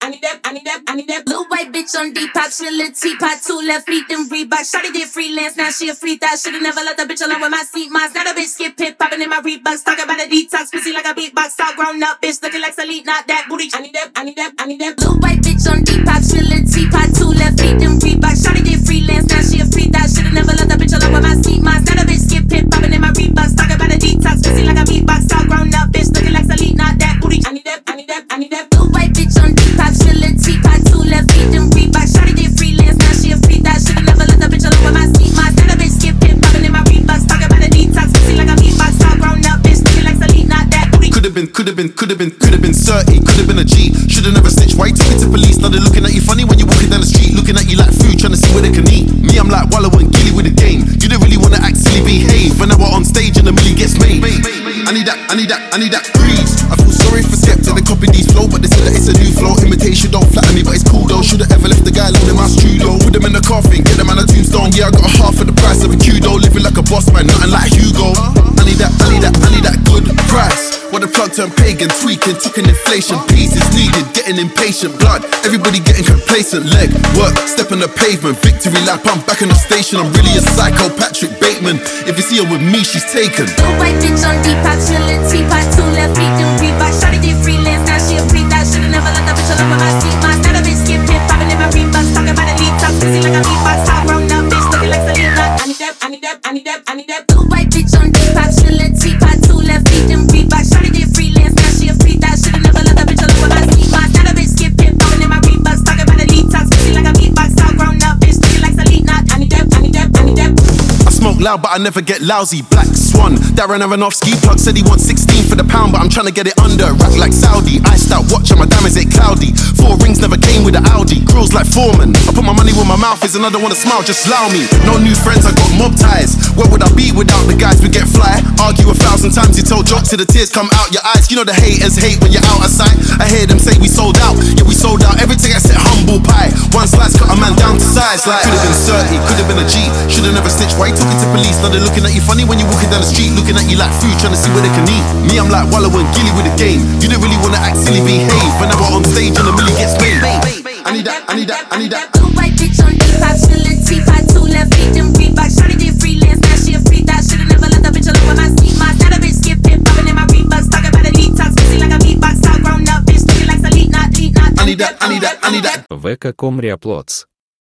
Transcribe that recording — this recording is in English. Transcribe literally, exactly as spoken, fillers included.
I need that, I need that, I need that. Blue white bitch on Depop, she a little teapot, two left feet, them Reebok. Shawty did freelance, now she a free thot. Shoulda never let the bitch alone with my seat moss. Now the bitch skip hip, popping in my Reeboks. Talk about a detox, pussy like a beatbox. All grown up, bitch looking like Salite, not that booty. I need that, I need that, I need that. Blue white bitch on Depop, she a little teapot, two left feet, them Reebok. Shawty did freelance, now she a free thot. Shoulda never let the bitch alone with my seat moss. Now the bitch skip hip, popping in my Reeboks. Talk about a detox, pussy like a beatbox. All grown up, bitch looking like Salite, not that booty. I need that, I need that, I need that. Blue white bitch on Depop, she a little teapot, two left feet, them Reebok. Shawty did freelance, now she a free thot. Shoulda never let the bitch alone with my seat moss. Now the bitch skip hip, popping in my Reeboks. Talk about a detox, pussy like a beatbox. All grown up, bitch looking like Salite, not that booty. Could've been, could've been, could've been, could've been thirty, could've been a G. Should've never snitched. Why you took it to police? Now they're looking at you funny when you're walking down the street, looking at you like food, trying to see where they can eat. Me, I'm like Wallow and Gilly with the game. You don't really wanna act silly, behave. When I was on stage and the milli gets made. I need that, I need that, I need that breeze. I feel sorry for Skepta, they copy these flow, but they say that it's a new flow. Imitation don't flatter me, but it's cool though. Should've ever left the guy alone in my studio. Put them in the coffin, get them on a tombstone. Yeah, I got a half of the price of a Q-Do. Living like a boss man, nothing like Hugo. I need that, I need that, I need that good price. When the plug turned pagan, tweaking, took an inflation. Peace is needed, getting impatient. Blood, everybody getting complacent. Leg, work, step on the pavement. Victory lap, I'm back in the station. I'm really a psycho, Patrick Bateman. If you see her with me, she's taken. Blue white bitch on Depop, she a little teapot, two left feet, them Reebok. Shawty did freelance, now she a free thot. Shoulda never let the bitch alone with my seat moss. Now the bitch skip hip, popping in my Reeboks. Talk about a detox, pussy like a beatbox. All grown up, bitch looking like Salite, not. I need that, I need that, I need that, I need that. Blue white bitch on Depop, she a little teapot, two left feet, them Reebok. Shawty did freelance, now she a free thot. Shoulda never let the bitch alone with my seat moss. Now the bitch skip hip, popping in my Reeboks. Talk about a detox, pussy like a beatbox. All grown up, bitch looking like Salite, not. I need that, I need that, I need that. I smoke loud, but I never get lousy. Black Swan, Darren Aronofsky. Plug said he wants sixteen for the pound, but I'm trying to get it under. Rack like Saudi, iced out watch and my diamonds ain't cloudy. Four rings never came with an Audi. Grills like Foreman. I put my money where my mouth is and I don't wanna smile, just allow me. No new friends, I got mob ties. Where would I be without the guys? We get fly. Argue a thousand times, you tell jokes till the tears come out your eyes. You know the haters hate when you're out of sight. I hear them say we sold out, yeah we sold out. Everything I said humble pie. One slice cut a man down to size. Like could've been thirty, could've been a G. Should've never snitched. Why you took it to police? Now they're looking at you funny when you're walking down the street, looking at you like food, trying to see where they can eat. Me, I'm like Wallow and Gilly with the game. You don't really wanna act silly, behave. When I was on stage and the milli gets made. I need that, I need that, I need that. Blue white bitch on Depop, she a little teapot, two left feet, them Reebok. Shawty did freelance, now she a free thot. Shoulda never let the bitch alone with my seat moss. Now the bitch skip hip, popping in my Reeboks. Talk about a detox, pussy like a beatbox. All grown up, bitch looking like Salite, not, not. I need that, I need that, I need that. вэ ка точка ком Реаплотс